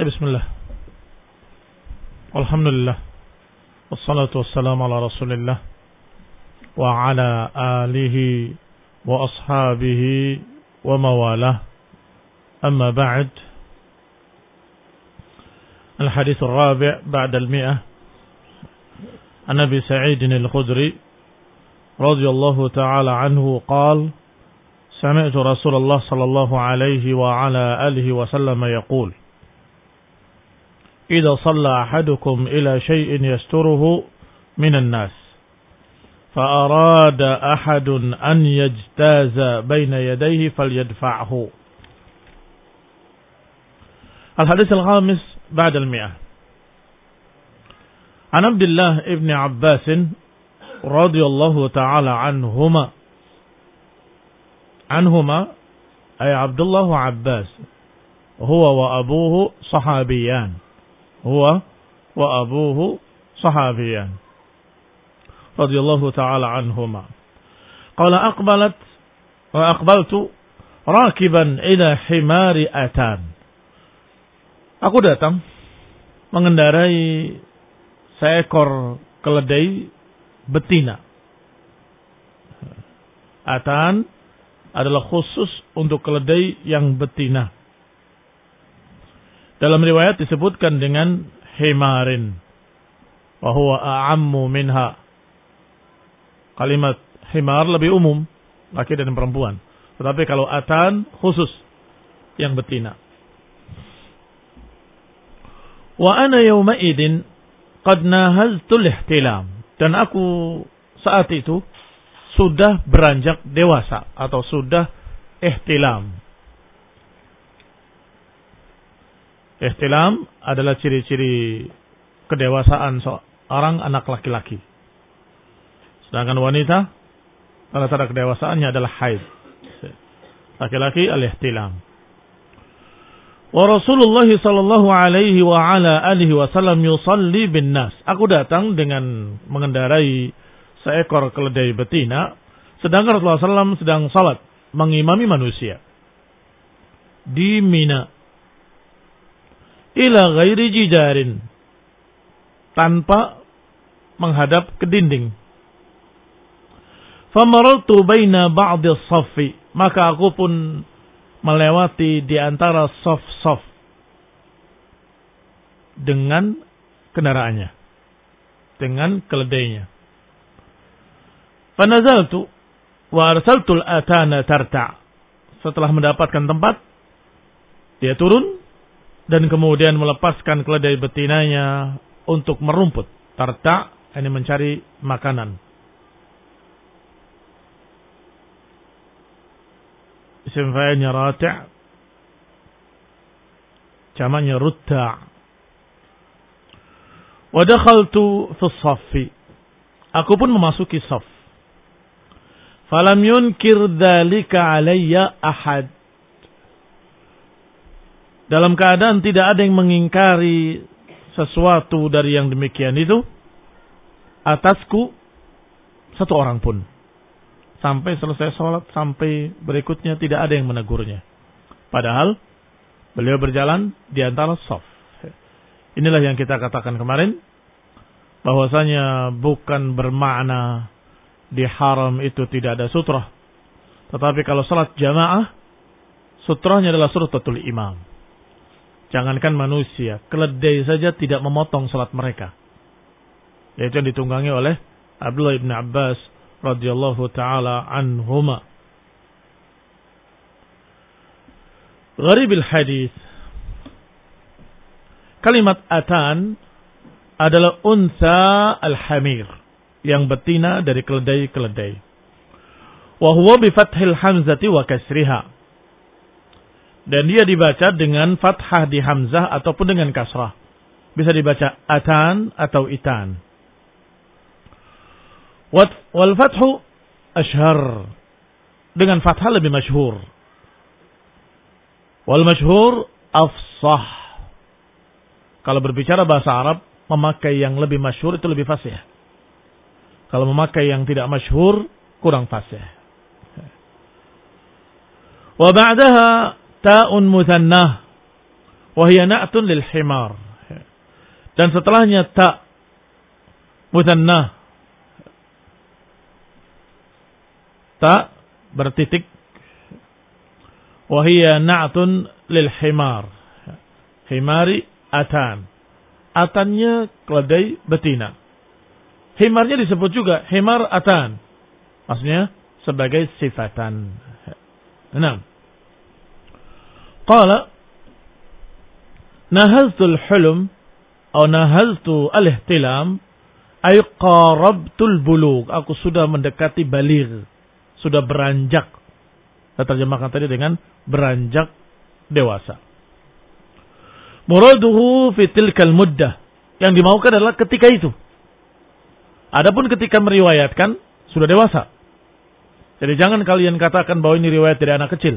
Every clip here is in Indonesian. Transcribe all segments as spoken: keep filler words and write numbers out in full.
Bismillah. Alhamdulillah. Wassalatu wassalamu ala Rasulillah wa ala alihi wa ashabihi wa mawalah. Amma ba'd. Al-hadits al-rabi' ba'da al-mi'ah. An Abi Sa'id al-Khudri radhiyallahu ta'ala anhu qala سمعت رسول الله صلى الله عليه وعلى آله وسلم يقول إذا صلى أحدكم إلى شيء يستره من الناس فأراد أحد أن يجتاز بين يديه فليدفعه. الحديث الخامس بعد المئة. عن عبد الله ابن عباس رضي الله تعالى عنهما عنهما أي عبد الله وعباس هو وأبوه صحابيان هو وأبوه صحابيان رضي الله تعالى عنهما قال أقبلت وأقبلت راكبا إلى حمار أتان. Aku datang mengendarai seekor keledai betina. Atan adalah khusus untuk keledai yang betina. Dalam riwayat disebutkan dengan himarin. Wa huwa a'ammu minha. Kalimat himar lebih umum, laki dan perempuan. Tetapi kalau atan khusus yang betina. Wa ana yawma idin qad nahaztu al-ihtilam. Dan aku saat itu sudah beranjak dewasa atau sudah ihtilam. Ihtilam adalah ciri-ciri kedewasaan seorang anak laki-laki. Sedangkan wanita tanda-tanda kedewasaannya adalah haid. Laki-laki al-ihtilam. Wa Rasulullah sallallahu alaihi wa ala alihi wasallam yusalli bin nas. Aku datang dengan mengendarai seekor keledai betina, sedangkan Rasulullah sallallahu alaihi wasallam sedang salat mengimami manusia di Mina ila ghairi jidarin, tanpa menghadap ke dinding. Famaraltu baina ba'd as-saffi, maka aku pun melewati di antara saf-saf dengan kendaraannya, dengan keledainya. Fanazaltu wa arsaltul atana tarta. Setelah mendapatkan tempat, dia turun dan kemudian melepaskan keledai betinanya untuk merumput. Tarta ini mencari makanan. Isim fa'ilnya rati', jamaknya rutta'. Wa dakhaltu fi as-saffi. Aku pun memasuki saf. Falam yunkir dzalika alayya ahad. Dalam keadaan tidak ada yang mengingkari sesuatu dari yang demikian itu atasku satu orang pun. Sampai selesai sholat, sampai berikutnya tidak ada yang menegurnya. Padahal beliau berjalan di antara shaf. Inilah yang kita katakan kemarin, bahwasanya bukan bermakna di haram itu tidak ada sutrah. Tetapi kalau salat jamaah, sutrahnya adalah suratul imam. Jangankan manusia, keledai saja tidak memotong salat mereka. Yaitu yang ditunggangi oleh Abdullah ibn Abbas radhiyallahu ta'ala anhuma. Gharibil hadis. Kalimat atan adalah unsa al-hamir, yang betina dari keledai-keledai. Wa huwa bi fathil hamzati wa kasriha. Dan dia dibaca dengan fathah di hamzah ataupun dengan kasrah. Bisa dibaca atan atau itan. Wal fathu ashhar. Dengan fathah lebih masyhur. Wal masyhur afsah. Kalau berbicara bahasa Arab, memakai yang lebih masyhur itu lebih fasih. Kalau memakai yang tidak masyhur, kurang fasih. Wa ba'daha ta'un muthannah wa hiya na'tun lil himar. Dan setelahnya ta mutannah, ta bertitik, wa hiya na'tun lil himar. Himari atan. Atannya keledai betina. Himarnya disebut juga himar atan. Maksudnya sebagai sifatan. Enam. Qala nahaztul hulum atau nahaztu al-ihtilam ay qarabtul bulugh. Aku sudah mendekati baligh, sudah beranjak. Kita terjemahkan tadi dengan beranjak dewasa. Muraduhu fi tilkal muddah. Yang dimaukan adalah ketika itu. Adapun ketika meriwayatkan sudah dewasa. Jadi jangan kalian katakan bahwa ini riwayat dari anak kecil.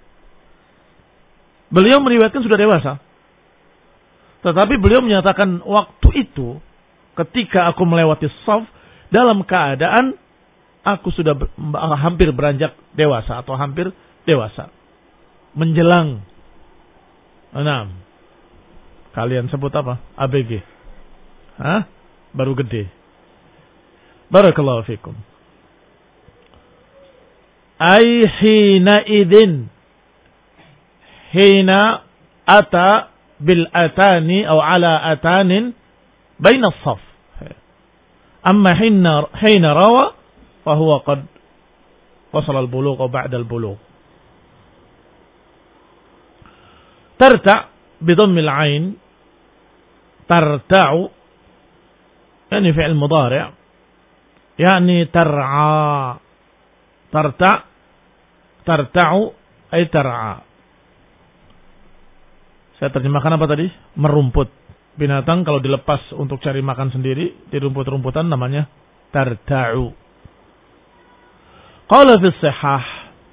Beliau meriwayatkan sudah dewasa. Tetapi beliau menyatakan waktu itu ketika aku melewati shaf dalam keadaan aku sudah ber, hampir beranjak dewasa atau hampir dewasa. Menjelang. Enam. Kalian sebut apa? A B G. Hah? Baru gede. Barakallahu fikum. Ay hina idin. Hina ata bil atani atau ala atanin baina as-saf. Amma hina hina rawa fahuwa qad wasala al-bulugh atau ba'da al-bulugh. Tarta' bidammil ain, tarta'u yani fi'il mudhari' yani tar'a, tarta' tarta'u ay tar'a. Saya terjemahkan apa tadi? Merumput. Binatang kalau dilepas untuk cari makan sendiri di rumput-rumputan namanya tarta'u. Qala fi sihah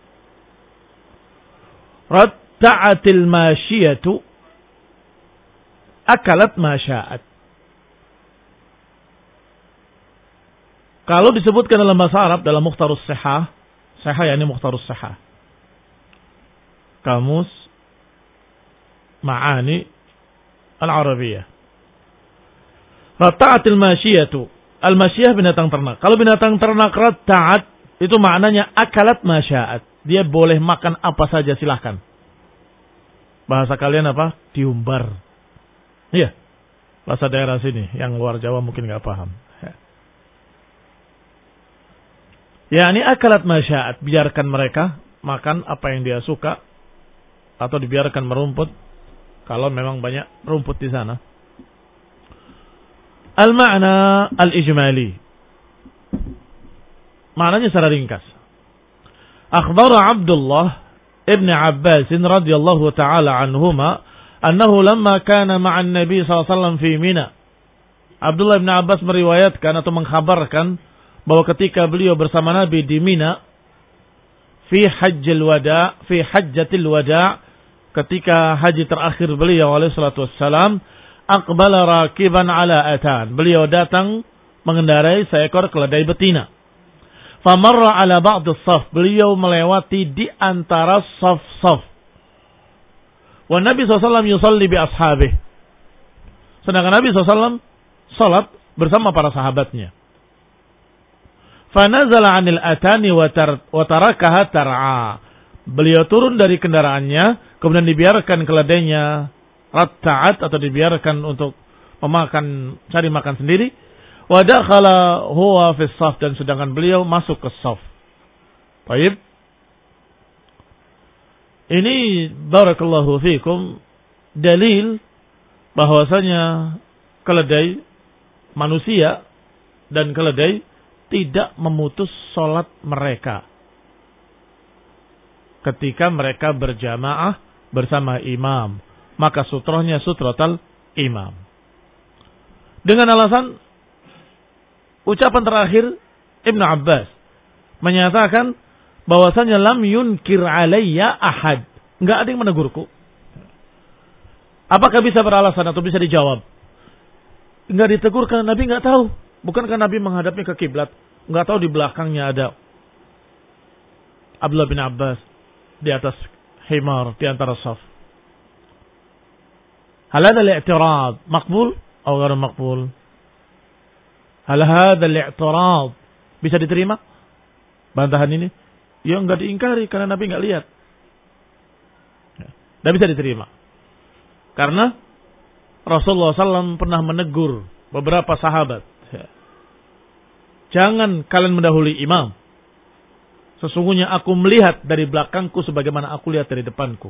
ratta'atil mashiyatu akalat ma sya'at. Kalau disebutkan dalam bahasa Arab dalam Mukhtarus Sihah, Sihah yakni Mukhtarus Sihah. Kamus Ma'ani Al-Arabiyah. Ratta'atil masyiyatu. Al-masyiyah binatang ternak. Kalau binatang ternak ratta'at itu maknanya akalat ma sya'at. Dia boleh makan apa saja silahkan. Bahasa kalian apa? Diumbar. Iya, bahasa daerah sini, yang luar Jawa mungkin nggak paham. Ya, ini akalat masya'at, biarkan mereka makan apa yang dia suka, atau dibiarkan merumput, kalau memang banyak rumput di sana. Al-ma'na al-ijmali. Maknanya secara ringkas. Akhbara Abdullah ibn Abbas radhiyallahu ta'ala anhuma annahu lamma kana ma'an Nabi sallallahu alaihi wasallam fi Mina. Abdullah bin Abbas meriwayatkan atau mengkhabarkan bahwa ketika beliau bersama Nabi di Mina fi hajjil wada, fi hajjatil wada, ketika haji terakhir beliau alaihi salatu wassalam, aqbala rakiban ala atan. Beliau datang mengendarai seekor keledai betina. Famarra ala ba'd as-saf. Beliau melewati di antara saf-saf. Wa Nabi sallallahu alaihi wasallam yusalli bi ashabih. Sedangkan Nabi sallallahu alaihi wasallam salat bersama para sahabatnya. Fanazala 'anil atani wa tarakaha tar'a. Beliau turun dari kendaraannya, kemudian dibiarkan keledainya ratta'at atau dibiarkan untuk memakan, cari makan sendiri. Wa dakhala huwa fi shaf, dan sedangkan beliau masuk ke shaf. Baik. Ini barakallahu fikum dalil bahwasanya keledai manusia dan keledai tidak memutus salat mereka ketika mereka berjamaah bersama imam, maka sutrohnya sutrotal imam. Dengan alasan ucapan terakhir Ibnu Abbas menyatakan bahwasanya lam yunkir alayya ahad, enggak ada yang menegurku. Apakah bisa beralasan atau bisa dijawab? Enggak ditegur karena Nabi enggak tahu. Bukankah Nabi menghadapnya ke kiblat? Enggak tahu di belakangnya ada Abdullah bin Abbas di atas himar di antara saf. Hal hadha al-i'tirad maqbul atau ghairu maqbul? Hal hadha al-i'tirad bisa diterima? Bantahan ini? Ya enggak diingkari karena Nabi enggak lihat. Enggak bisa diterima. Karena Rasulullah shallallahu alaihi wasallam pernah menegur beberapa sahabat. Jangan kalian mendahului imam. Sesungguhnya aku melihat dari belakangku sebagaimana aku lihat dari depanku.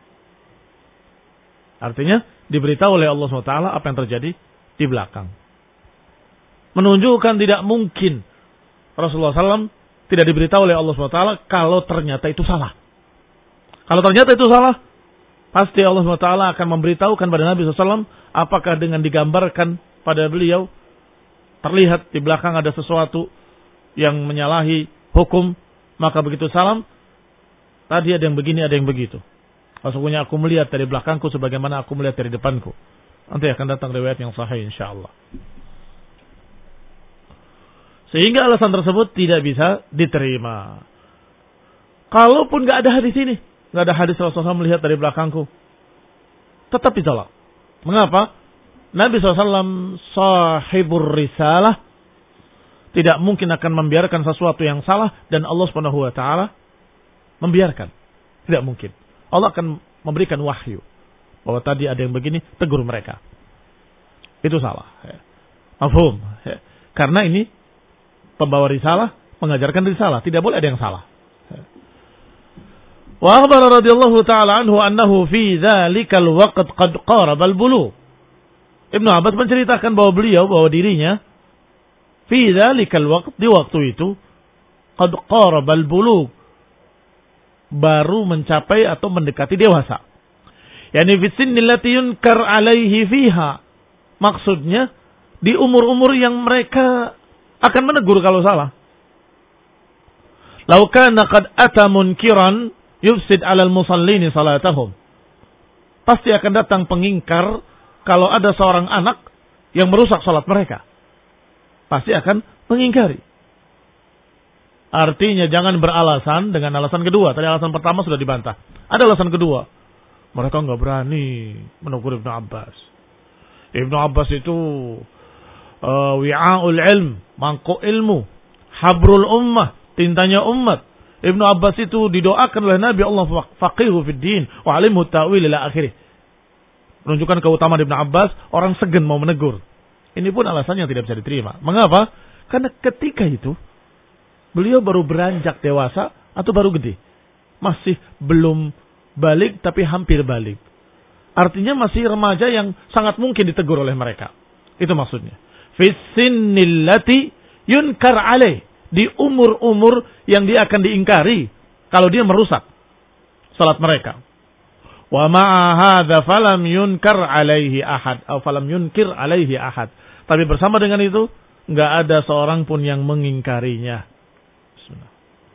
Artinya diberitahu oleh Allah subhanahu wa taala apa yang terjadi di belakang. Menunjukkan tidak mungkin Rasulullah shallallahu alaihi wasallam tidak diberitahu oleh Allah subhanahu wa taala kalau ternyata itu salah. Kalau ternyata itu salah, pasti Allah subhanahu wa taala akan memberitahukan pada Nabi shallallahu alaihi wasallam apakah dengan digambarkan pada beliau terlihat di belakang ada sesuatu yang menyalahi hukum, maka begitu salam, tadi ada yang begini, ada yang begitu. Sesungguhnya aku melihat dari belakangku sebagaimana aku melihat dari depanku. Nanti akan datang riwayat yang sahih insyaallah. Sehingga alasan tersebut tidak bisa diterima. Kalaupun nggak ada hadis ini, nggak ada hadis Rasulullah melihat dari belakangku, tetap ditolak. Mengapa? Nabi shallallahu alaihi wasallam sahibur risalah, tidak mungkin akan membiarkan sesuatu yang salah dan Allah subhanahu wa taala membiarkan. Tidak mungkin. Allah akan memberikan wahyu bahwa tadi ada yang begini, tegur mereka. Itu salah. Mafhum. Karena ini pembawa risalah mengajarkan risalah, tidak boleh ada yang salah. Wa akhbara radhiyallahu ta'ala anhu annahu fi dzalikal waqt qad qaraba al-bulugh. Ibnu Abbas menceritakan bahwa beliau, bahwa dirinya fi dzalikal waqt, di waktu itu qad qaraba al-bulugh, baru mencapai atau mendekati dewasa. Yani fi sinnil lati yunkar alaihi fiha. Maksudnya di umur-umur yang mereka akan menegur kalau salah. Lau kana qad ata munkiran yufsid 'alal musallin salatahum. Pasti akan datang pengingkar kalau ada seorang anak yang merusak salat mereka. Pasti akan mengingkari. Artinya jangan beralasan dengan alasan kedua. Tadi alasan pertama sudah dibantah. Ada alasan kedua. Mereka enggak berani menegur Ibnu Abbas. Ibnu Abbas itu uh, wi'a'ul ilm, mangkuk ilmu, habrul ummah, tintanya umat. Ibnu Abbas itu didoakan oleh Nabi, Allah faqihu fid din wa alimhu ta'wil ila akhirih. Menunjukkan keutamaan Ibnu Abbas, orang segan mau menegur. Ini pun alasan yang tidak bisa diterima. Mengapa? Karena ketika itu beliau baru beranjak dewasa atau baru gede. Masih belum balik tapi hampir balik. Artinya masih remaja yang sangat mungkin ditegur oleh mereka. Itu maksudnya. Fi sinnil lati yunkar alaih. Di umur-umur yang dia akan diingkari kalau dia merusak salat mereka. Wa ma'a hadza falam yunkar alaihi ahad atau falam yunkir alaihi ahad. Tapi bersama dengan itu enggak ada seorang pun yang mengingkarinya. Bismillah.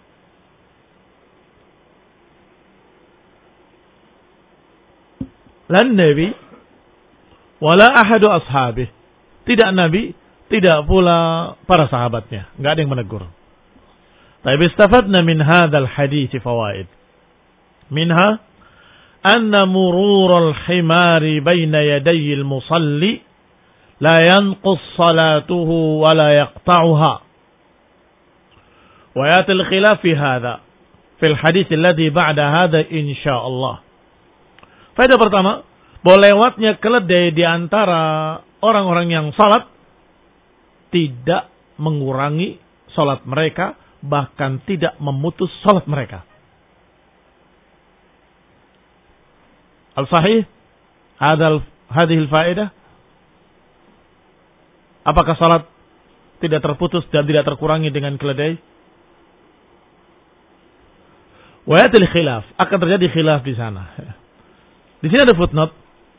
Lan Nabi wala ahadu ashabih. Tidak Nabi, tidak pula para sahabatnya. Enggak ada yang menegur. Tapi istafadna min hadzal hadits fawaid. Minha anna mururul himari baina yaday al-musalli la yanqus salatuhu wa la yaqta'uha. Wa yati al-khilaf fi hadha fi al-hadits alladhi ba'da hadha insyaallah. Faedah pertama, bahwa lewatnya keledai di antara orang-orang yang salat tidak mengurangi salat mereka, bahkan tidak memutus salat mereka. Al-sahih hadal hadhil faedah. Apakah salat tidak terputus dan tidak terkurangi dengan keledai? Wa yatil khilaf, akan terjadi khilaf di sana. Di sini ada footnote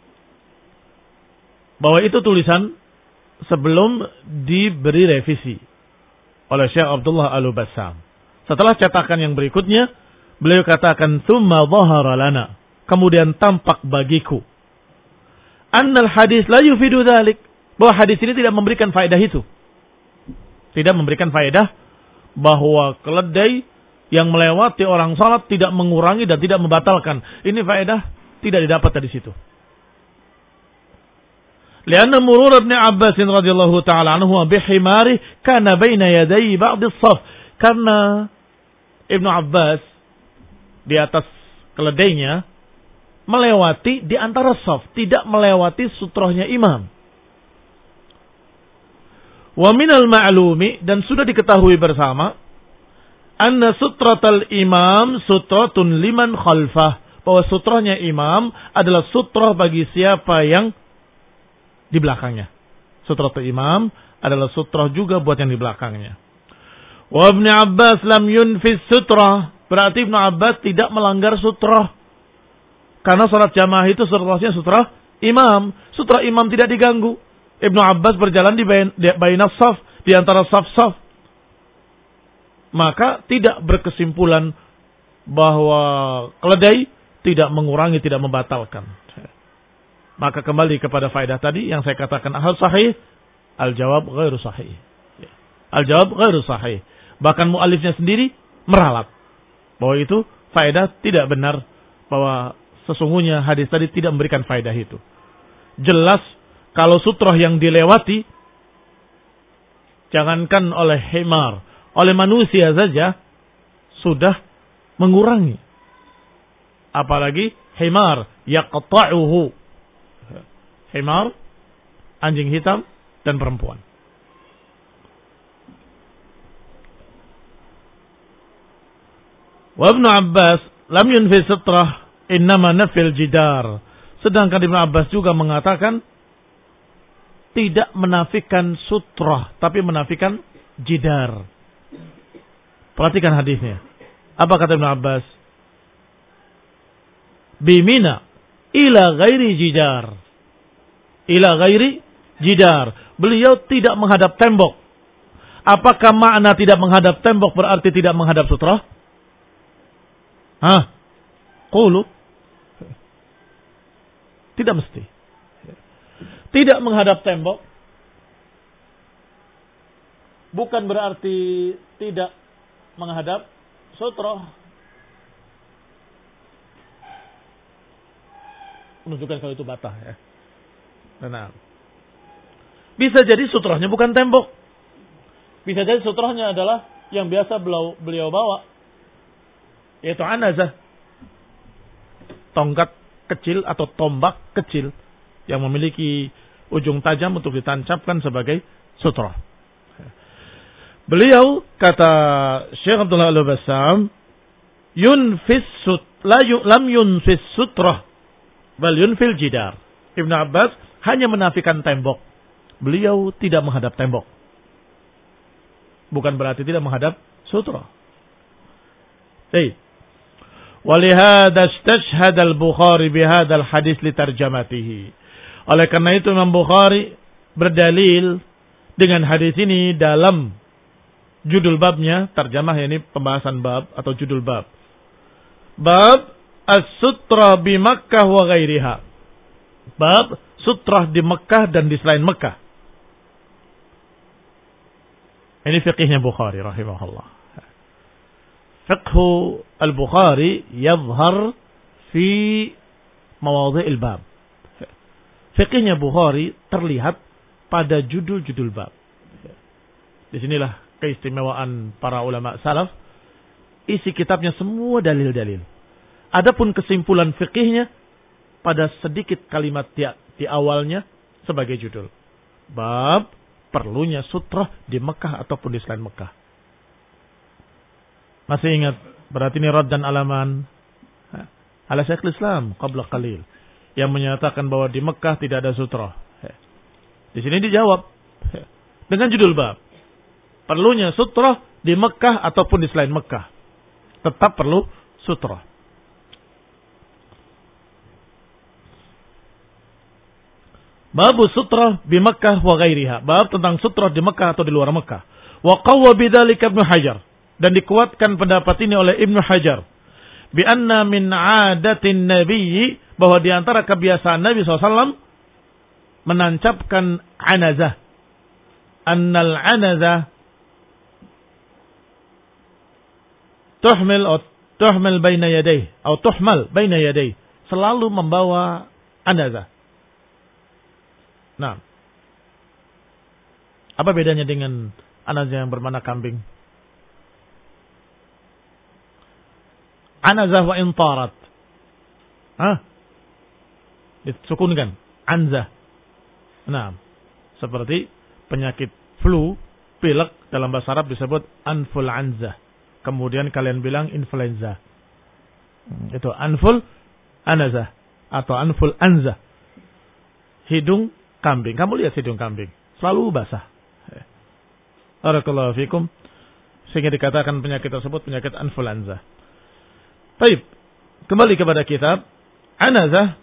bahwa itu tulisan sebelum diberi revisi oleh Syekh Abdullah Al-Bassam. Setelah cetakan yang berikutnya, beliau katakan tsumma dhahara lana, kemudian tampak bagiku, annal hadis la yufidu dzalik, bahwa hadis ini tidak memberikan faedah itu. Tidak memberikan faedah bahwa keledai yang melewati orang salat tidak mengurangi dan tidak membatalkan. Ini faedah tidak didapat dari situ. Lianna murur Ibn Abbas radhiyallahu ta'ala anhu bihimari kana baina yaday ba'd as-saf. Karena Ibn Abbas di atas keledainya melewati di antara saf, tidak melewati sutrohnya imam. Wa minal ma'lumi, dan sudah diketahui bersama, anna sutratal imam sutratun liman khalfah, bahwa sutrohnya imam adalah sutroh bagi siapa yang di belakangnya. Sutratul imam adalah sutroh juga buat yang di belakangnya. Wa Ibn Abbas lam yunfis sutrah, berarti Ibn Abbas tidak melanggar sutroh. Karena salat jamaah itu sutrohnya sutroh imam. Sutroh imam tidak diganggu. Ibn Abbas berjalan di bainas saf, di antara saf-saf. Maka tidak berkesimpulan bahwa keledai tidak mengurangi, tidak membatalkan. Maka kembali kepada faedah tadi yang saya katakan, hal sahih, al-jawab ghairu sahih. Al-jawab ghairu sahih. Bahkan mu'alifnya sendiri meralat bahwa itu faedah tidak benar, bahwa sesungguhnya hadis tadi tidak memberikan faedah itu. Jelas kalau sutroh yang dilewati, jangankan oleh himar, oleh manusia saja sudah mengurangi. Apalagi himar yaqta'uhu. Himar, anjing hitam dan perempuan. Wa Ibn Abbas lam yunfi sutrah innama nafil jidar. Sedangkan Ibn Abbas juga mengatakan tidak menafikan sutrah, tapi menafikan jidar. Perhatikan hadisnya. Apa kata Ibn Abbas? Bimina ila ghairi jidar. Ila ghairi jidar. Beliau tidak menghadap tembok. Apakah makna tidak menghadap tembok berarti tidak menghadap sutrah? Hah? Qulu. Tidak mesti. Tidak menghadap tembok bukan berarti tidak menghadap sutrah. Menunjukkan kalau itu batah ya. Nah, bisa jadi sutrahnya bukan tembok. Bisa jadi sutrahnya adalah yang biasa beliau, beliau bawa, yaitu anazah, tongkat kecil atau tombak kecil yang memiliki ujung tajam untuk ditancapkan sebagai sutrah. Beliau kata Syekh Abdullah Al-Bassam, yunfis sut la yu, lam yunfis sutrah bal yunfil jidar. Ibnu Abbas hanya menafikan tembok. Beliau tidak menghadap tembok. Bukan berarti tidak menghadap sutra. Baik. Walihada istashhad al-Bukhari bihada al-hadis li tarjamatihi. Oleh karena itu Imam Bukhari berdalil dengan hadis ini dalam judul babnya, terjemah ini pembahasan bab atau judul bab. Bab as-sutra bi Makkah wa ghairiha. Bab sutrah di Mekah dan di selain Mekah. Ini fiqihnya Bukhari rahimahullah. Fiqhu al-Bukhari yadhhar fi mawadhi'il bab. Fiqihnya Bukhari terlihat pada judul-judul bab. Disinilah keistimewaan para ulama salaf. Isi kitabnya semua dalil-dalil. Adapun kesimpulan fiqihnya pada sedikit kalimat di, di awalnya sebagai judul. Bab perlunya sutrah di Mekah ataupun di selain Mekah. Masih ingat? Berarti ini raddan alaman ala Syekhul Islam qabla qalil yang menyatakan bahwa di Mekah tidak ada sutrah. Di sini dijawab dengan judul bab. Perlunya sutrah di Mekah ataupun di selain Mekah. Tetap perlu sutrah. Bab sutrah di Mekah wa ghairiha. Bab tentang sutrah di Mekah atau di luar Mekah. Wa qawwa bidzalika Ibnu Hajar. Dan dikuatkan pendapat ini oleh Ibnu Hajar. Bi anna min 'adatin nabiyyi, bahwa di antara kebiasaan Nabi shallallahu alaihi wasallam menancapkan anazah. Annal anazah tuhmil atau tuhmal baina yadayhi atau tuhmal baina yadayhi, selalu membawa anazah. Nah, apa bedanya dengan anazah yang bermakna kambing? Anazah wa intarat. Hah? Disukunkan. Anzah. Nah, seperti penyakit flu, pilek dalam bahasa Arab disebut anful anzah. Kemudian kalian bilang influenza. Itu anful anazah atau anful anzah. Hidung kambing. Kamu lihat hidung kambing, selalu basah. Barakallahu fikum. Sehingga dikatakan penyakit tersebut penyakit influenza. Baik, kembali kepada kitab. Anazah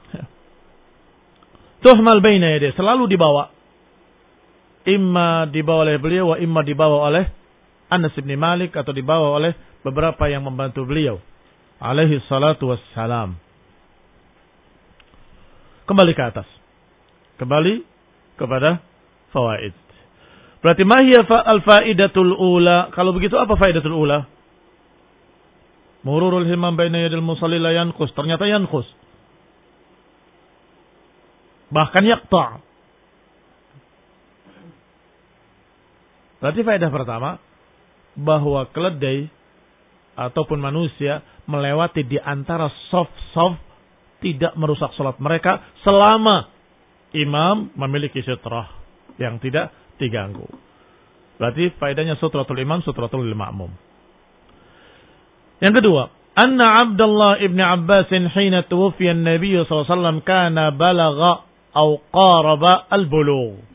tuhmal baina yadayhi, selalu dibawa. Imma dibawa oleh beliau, wa imma dibawa oleh Anas bin Malik, atau dibawa oleh beberapa yang membantu beliau. Alaihi salatu wassalam. Kembali ke atas. Kembali kepada fawaid. Berarti mahiyya al-faidatul ula. Kalau begitu apa faidatul ula? Mururul himam baina yadil musalli la yanqus. Ternyata yanqus. Bahkan yaqta'. Berarti faedah pertama, bahwa keledai ataupun manusia melewati di antara saf-saf tidak merusak salat mereka selama imam memiliki sutrah yang tidak diganggu. Berarti faedahnya sutratul imam, sutratul ma'mum. Yang kedua, anna Abdullah ibn Abbas hina tuwfiya an-nabiy sallallahu alaihi wasallam kana balagha aw qaraba al-bulugh.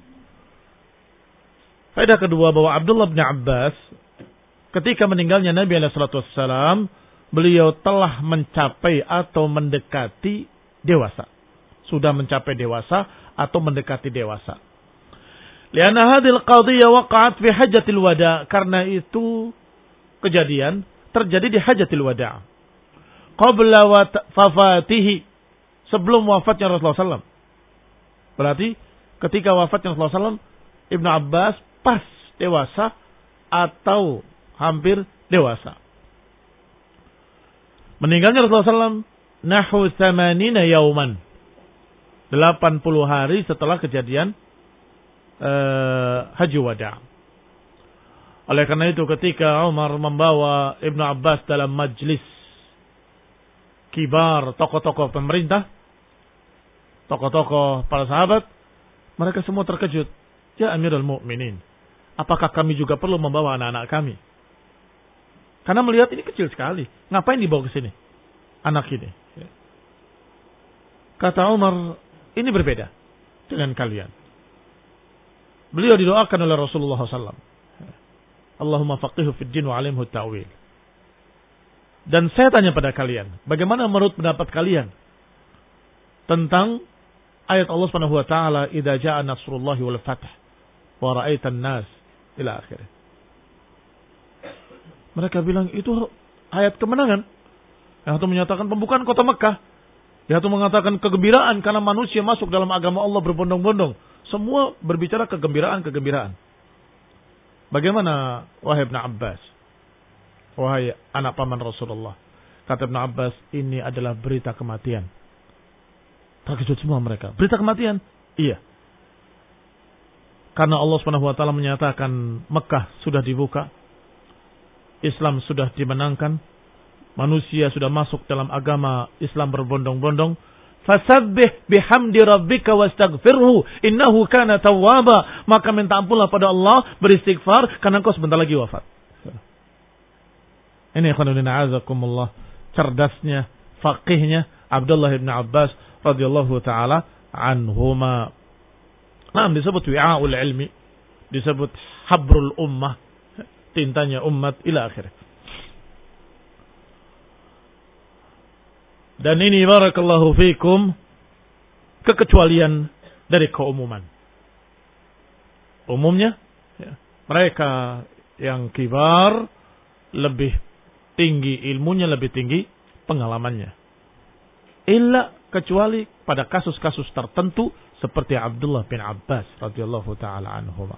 Faedah kedua, bahwa Abdullah bin Abbas ketika meninggalnya Nabi alaihi salatu wassalam, beliau telah mencapai atau mendekati dewasa. Sudah mencapai dewasa atau mendekati dewasa. Lianna hadhil qadhiyah waqa'at fi hajjatil wada', karena itu kejadian terjadi di hajatil wada'. Qabla wafatihi, sebelum wafatnya Rasulullah sallallahu alaihi wasallam. Berarti ketika wafatnya Rasulullah sallallahu alaihi wasallam, Ibnu Abbas pas dewasa atau hampir dewasa. Meninggalnya Rasulullah sallallahu alaihi wasallam nahu thamanina yauman. delapan puluh hari setelah kejadian uh, Haji Wada'. Oleh karena itu ketika Umar membawa Ibnu Abbas dalam majlis kibar tokoh-tokoh pemerintah, tokoh-tokoh para sahabat, mereka semua terkejut. Ya Amirul Mukminin, apakah kami juga perlu membawa anak-anak kami? Karena melihat ini kecil sekali. Ngapain dibawa ke sini? Anak ini. Kata Umar, ini berbeda dengan kalian. Beliau didoakan oleh Rasulullah sallallahu alaihi wasallam. Allahumma faqihu fid din wa alimhu ta'wil. Dan saya tanya pada kalian, bagaimana menurut pendapat kalian tentang ayat Allah Subhanahu wa taala, "Idza jaa nasrullahi wal fath wa ra'aitan nas" ila akhir. Mereka bilang itu ayat kemenangan. Yang satu menyatakan pembukaan kota Mekah. Yang satu mengatakan kegembiraan karena manusia masuk dalam agama Allah berbondong-bondong. Semua berbicara kegembiraan-kegembiraan. Bagaimana wahai Ibn Abbas? Wahai anak paman Rasulullah. Kata Ibn Abbas, ini adalah berita kematian. Terkejut semua mereka. Berita kematian? Iya. Karena Allah Subhanahu wa taala menyatakan Mekah sudah dibuka. Islam sudah dimenangkan. Manusia sudah masuk dalam agama Islam berbondong-bondong. Fasabbih bihamdi rabbika wastaghfirhu innahu kana tawwaba. Maka minta ampunlah pada Allah, beristighfar karena engkau sebentar lagi wafat. Ini khonudina azakumullah, cerdasnya, faqihnya Abdullah bin Abbas radhiyallahu taala anhuma. Nah, disebut wi'aul ilmi, disebut habrul ummah, tintanya umat ila akhir. Dan ini barakallahu fikum kekecualian dari keumuman. Umumnya ya, mereka yang kibar lebih tinggi ilmunya, lebih tinggi pengalamannya. Illa kecuali pada kasus-kasus tertentu seperti Abdullah bin Abbas radhiyallahu taala anhuma.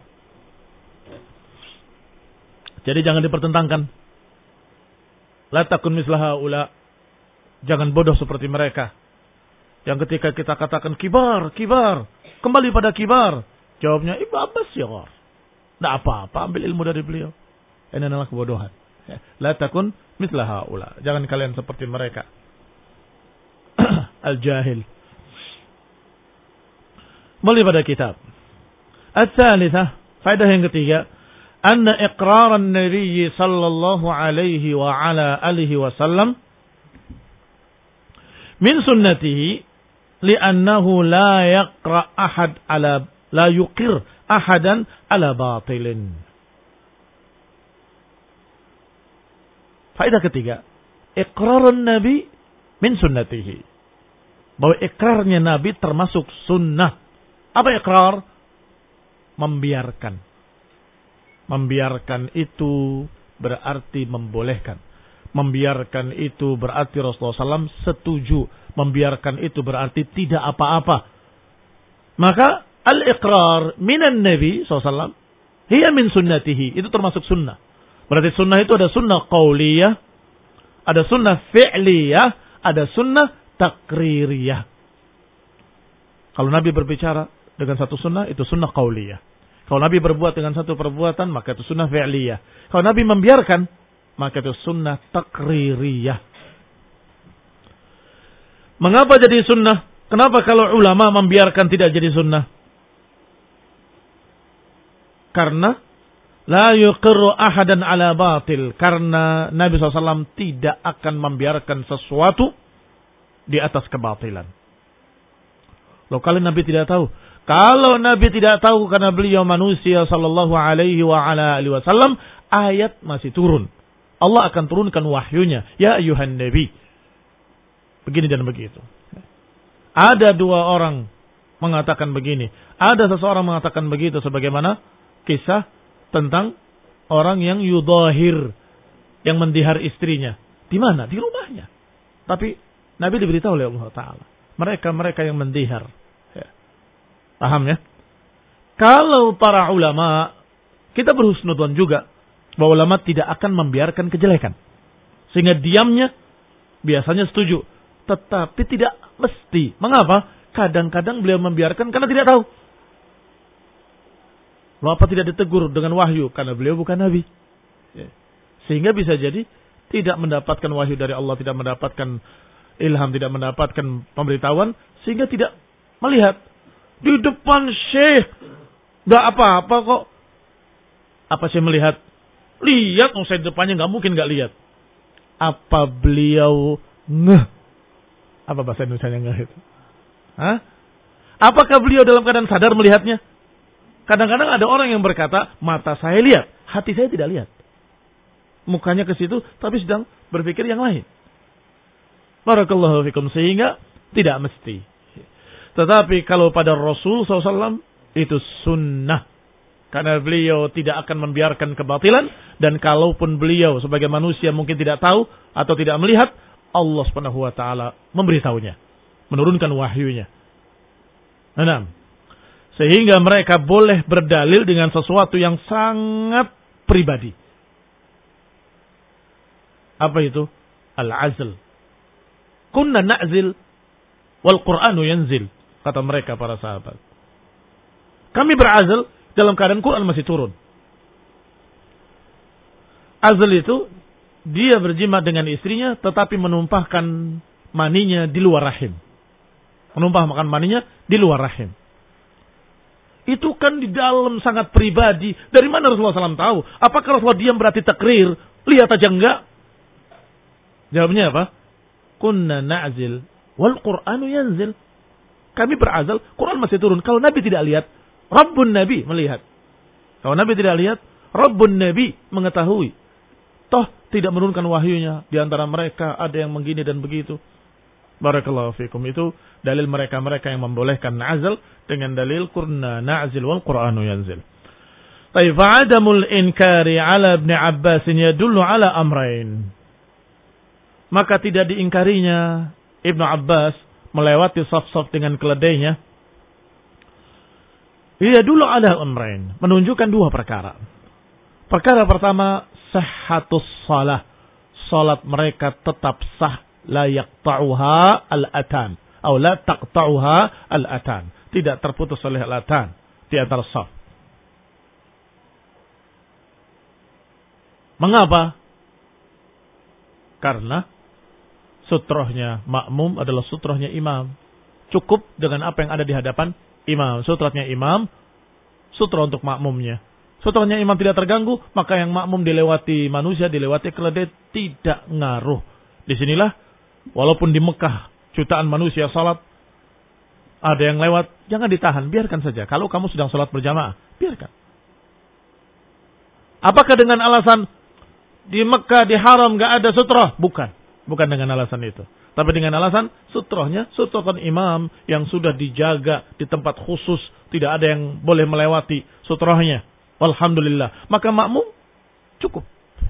Jadi jangan dipertentangkan. La takun mislaha ula. Jangan bodoh seperti mereka. Yang ketika kita katakan kibar, kibar. kembali pada kibar. Jawabnya, Ibnu Abbas sighar. Tidak apa-apa, ambil ilmu dari beliau. Ini adalah kebodohan. La takun mithla haula. Jangan kalian seperti mereka. Al-jahil. Kembali pada kitab. Al-thalithah, faedah yang ketiga, anna iqrar an-nabiy sallallahu alaihi wa ala alihi wasallam min sunnatihi li'annahu la yaqra ahad ala la yuqir ahadan ala batilin. Faedah ketiga, iqrarun nabi min sunnatihi. Bahwa ikrarnya nabi termasuk sunnah. Apa ikrar? Membiarkan. Membiarkan itu berarti membolehkan. Membiarkan itu berarti Rasulullah shallallahu alaihi wasallam setuju. Membiarkan itu berarti tidak apa-apa. Maka al-iqrar minan Nabi shallallahu alaihi wasallam hiya min sunnatihi. Itu termasuk sunnah. Berarti sunnah itu ada sunnah qauliyah, ada sunnah fi'liyah, ada sunnah takririyah. Kalau Nabi berbicara dengan satu sunnah, itu sunnah qauliyah. Kalau Nabi berbuat dengan satu perbuatan, maka itu sunnah fi'liyah. Kalau Nabi membiarkan, maka itu sunnah takririyah. Mengapa jadi sunnah? Kenapa kalau ulama membiarkan tidak jadi sunnah? Karena la yuqirru ahadan ala batil. Karena Nabi shallallahu alaihi wasallam tidak akan membiarkan sesuatu di atas kebatilan. Loh, kalau Nabi tidak tahu. Kalau Nabi tidak tahu karena beliau manusia sallallahu alaihi wa ala alihi wasallam, ayat masih turun. Allah akan turunkan wahyunya. Ya ayuhan nabi. Begini dan begitu. Ada dua orang mengatakan begini. Ada seseorang mengatakan begitu. Sebagaimana kisah tentang orang yang yudahir. Yang mendihar istrinya. Di mana? Di rumahnya. Tapi Nabi diberitahu oleh Allah Ta'ala. Mereka-mereka yang mendihar. Ya. Paham ya? Kalau para ulama, kita berhusnudzon juga. Bahwa ulama tidak akan membiarkan kejelekan. Sehingga diamnya biasanya setuju. Tetapi tidak mesti. Mengapa? Kadang-kadang beliau membiarkan karena tidak tahu. Loh, apa tidak ditegur dengan wahyu? Karena beliau bukan Nabi. Ya. Sehingga bisa jadi tidak mendapatkan wahyu dari Allah. Tidak mendapatkan ilham, tidak mendapatkan pemberitahuan. Sehingga tidak melihat. Di depan syekh. Gak apa-apa kok. Apa sih melihat? Lihat, oh saya depannya nggak mungkin nggak lihat. Apa beliau ngeh? Apa bahasa Indonesianya ngeh itu? Hah? Apakah beliau dalam keadaan sadar melihatnya? Kadang-kadang ada orang yang berkata, mata saya lihat, hati saya tidak lihat. Mukanya ke situ, tapi sedang berpikir yang lain. Barakallahu fikum, sehingga tidak mesti. Tetapi kalau pada Rasul shallallahu alaihi wasallam itu sunnah. Karena beliau tidak akan membiarkan kebatilan. Dan kalaupun beliau sebagai manusia mungkin tidak tahu atau tidak melihat, Allah subhanahu wa ta'ala memberitahunya. Menurunkan wahyunya. Enam. Sehingga mereka boleh berdalil dengan sesuatu yang sangat pribadi. Apa itu? Al-azl. Kunna na'zil wal Qur'anu yanzil. Kata mereka para sahabat. Kami berazl dalam keadaan Quran masih turun. Azl itu, dia berjima dengan istrinya, tetapi menumpahkan maninya di luar rahim. Menumpahkan maninya di luar rahim. Itu kan di dalam sangat pribadi. Dari mana Rasulullah shallallahu alaihi wasallam tahu? Apakah Rasulullah diam berarti takrir? Lihat aja enggak? Jawabnya apa? Kunna na'zil wal Qur'anu yanzil. Kami berazal, Quran masih turun. Kalau Nabi tidak lihat, Rabbun Nabi melihat. Kalau Nabi tidak lihat, Rabbun Nabi mengetahui. Toh tidak menurunkan wahyunya. Di antara mereka ada yang begini dan begitu. Barakallahu fikum. Itu dalil mereka-mereka yang membolehkan na'zal dengan dalil kurna na'zil wal Qur'anu yanzil. Taib fa'adamul inkari ala Ibn Abbas yadullu ala amrain. Maka tidak diingkarinya Ibnu Abbas melewati saf-saf dengan keledainya. Ia dulu ada amrain, menunjukkan dua perkara. Perkara pertama, sahhatus salah. Salat mereka tetap sah, la yaqta'uha al-atan, atau la taqta'uha al-atan. tidak terputus oleh al-adhan di antara shaf. Mengapa? Karena sutrohnya makmum adalah sutrohnya imam. Cukup dengan apa yang ada di hadapan imam. Sutrohnya imam, sutroh untuk makmumnya. Sutrohnya imam tidak terganggu, maka yang makmum dilewati manusia, dilewati keledai, tidak ngaruh. Disinilah, walaupun di Mekah jutaan manusia salat, ada yang lewat, jangan ditahan, biarkan saja. Kalau kamu sedang salat berjamaah, biarkan. Apakah dengan alasan di Mekah, di haram, gak ada sutroh? Bukan. Bukan dengan alasan itu. Tapi dengan alasan sutrohnya, sutrohkan imam yang sudah dijaga di tempat khusus. Tidak ada yang boleh melewati sutrohnya. Alhamdulillah. Maka makmum cukup.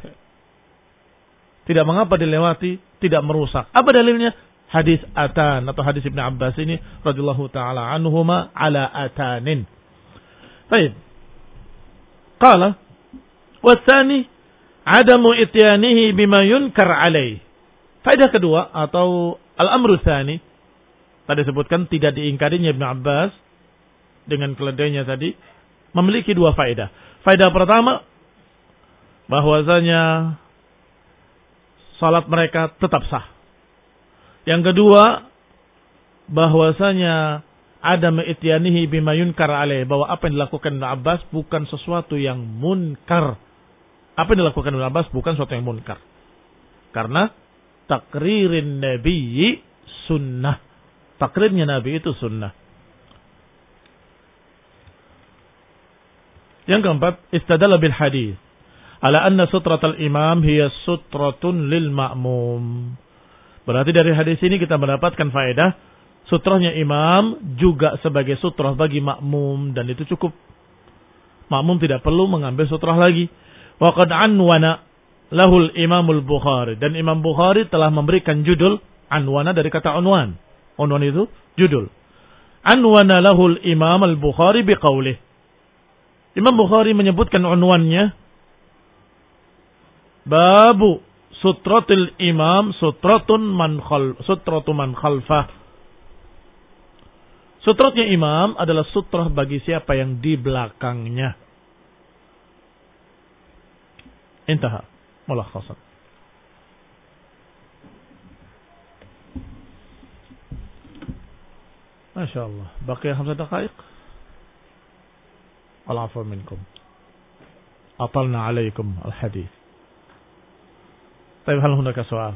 Tidak mengapa dilewati, tidak merusak. Apa dalilnya? Hadis atan atau hadis Ibnu Abbas ini radhiyallahu taala anhuma ala atanin. Baik. Qala wasani adamu ityanihi bima yunkar alaih. Faedah kedua atau al-amru tsani tadi sebutkan tidak diingkarinya Ibnu Abbas dengan keledainya tadi memiliki dua faedah. Faedah pertama bahwasanya salat mereka tetap sah. Yang kedua bahwasanya adam ityanihi bima yunkar alaih, bahwa apa yang dilakukan Ibnu Abbas bukan sesuatu yang munkar. Apa yang dilakukan Ibnu Abbas bukan sesuatu yang munkar. Karena takririn Nabi sunnah. Takrirnya Nabi itu sunnah. Yang keempat, istadalla bil hadis ala anna sutratul imam hiya sutratun lil ma'mum. Berarti dari hadis ini kita mendapatkan faedah sutrahnya imam juga sebagai sutrah bagi makmum, dan itu cukup. Makmum tidak perlu mengambil sutrah lagi. Wa qad anwana lahul Imamul Bukhari, dan Imam Bukhari telah memberikan judul anwana dari kata unwan. Unwan itu judul. Anwana lahul Imam Al-Bukhari biqaulih. Imam Bukhari menyebutkan unwannya babu sutratul imam sutratun man khal sutratu man khalfah. Sutratnya imam adalah sutrah bagi siapa yang di belakangnya. Intaha ملخصا. ما شاء الله بقي خمسة دقائق. العفو منكم أطلنا عليكم الحديث. طيب هل هناك سؤال؟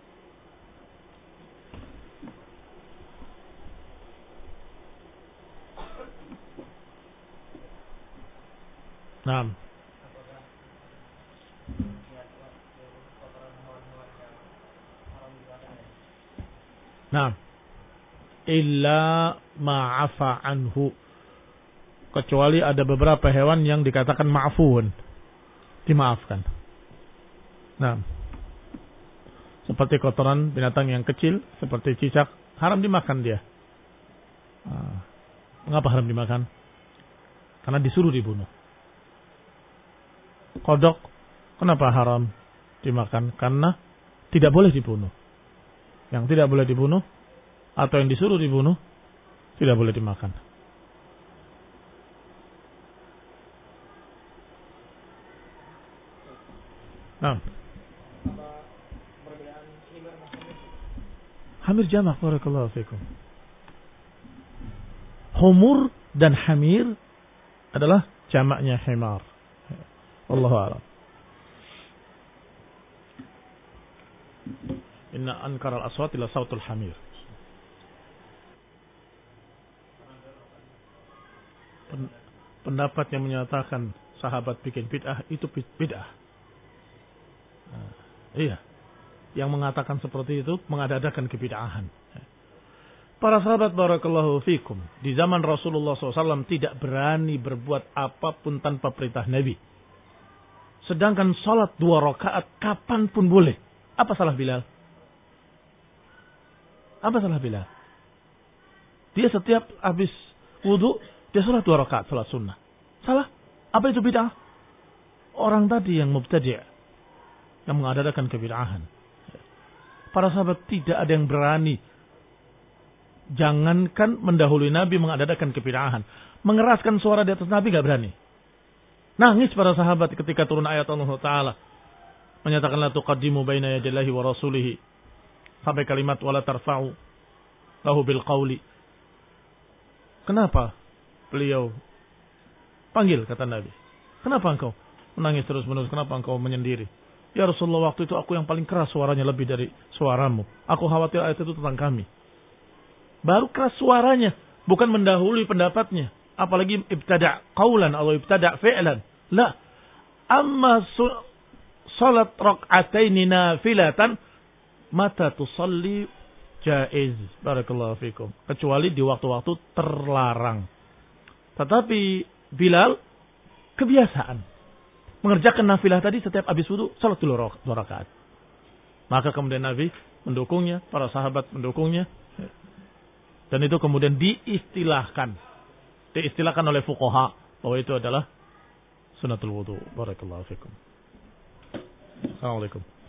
نعم. Nah, illa ma'afa anhu, kecuali ada beberapa hewan yang dikatakan ma'fuun, dimaafkan. Nah, seperti kotoran binatang yang kecil, seperti cicak, haram dimakan dia. Nah, mengapa haram dimakan? Karena disuruh dibunuh. Kodok, kenapa haram dimakan? Karena tidak boleh dibunuh. Yang tidak boleh dibunuh atau yang disuruh dibunuh tidak boleh dimakan. Nah, hamir jamak, barakallahu fikum. Humur dan hamir adalah jamaknya himar. Wallahu a'lam. Inna ankara al-aswat ila sautul hamir. Pendapat yang menyatakan sahabat bikin bid'ah itu bid'ah. Nah, iya. Yang mengatakan seperti itu mengada-adakan kebid'ahan. Para sahabat barakallahu fikum di zaman Rasulullah shallallahu alaihi wasallam tidak berani berbuat apapun tanpa perintah Nabi. Sedangkan salat dua rakaat kapanpun boleh. Apa salah Bilal? Apa salah Bilal? Dia setiap habis wudu, dia salat dua rakaat, salat sunnah. Salah? Apa itu bid'ah? Orang tadi yang mubtadi', yang mengadakan kebid'ahan. Para sahabat tidak ada yang berani Jangankan mendahului Nabi mengadakan kebid'ahan. Mengeraskan suara di atas Nabi gak berani. Nangis para sahabat ketika turun ayat Allah Ta'ala. Menyatakan la tuqaddimu baina yadallahi wa rasulihi. Sampai kalimat wala tarfa'u lahu bil qawli. Kenapa beliau panggil, kata Nabi. Kenapa engkau menangis terus menerus? Kenapa engkau menyendiri? Ya Rasulullah, waktu itu aku yang paling keras suaranya lebih dari suaramu. Aku khawatir ayat itu tentang kami. Baru keras suaranya, bukan mendahului pendapatnya. Apalagi ibtada' qawlan atau ibtada' fi'lan. La. Amma salat rak'ataini nafilatan mata tusalli jaiz. Barakallahu fikum. Kecuali di waktu-waktu terlarang. Tetapi Bilal kebiasaan mengerjakan nafilah tadi setiap habis wudu, salat dulu dua rakaat. Maka kemudian Nabi mendukungnya, para sahabat mendukungnya. Dan itu kemudian diistilahkan. Diistilahkan oleh fuqaha bahwa itu adalah sunatul wudu. Barakallahu fikum. Assalamualaikum.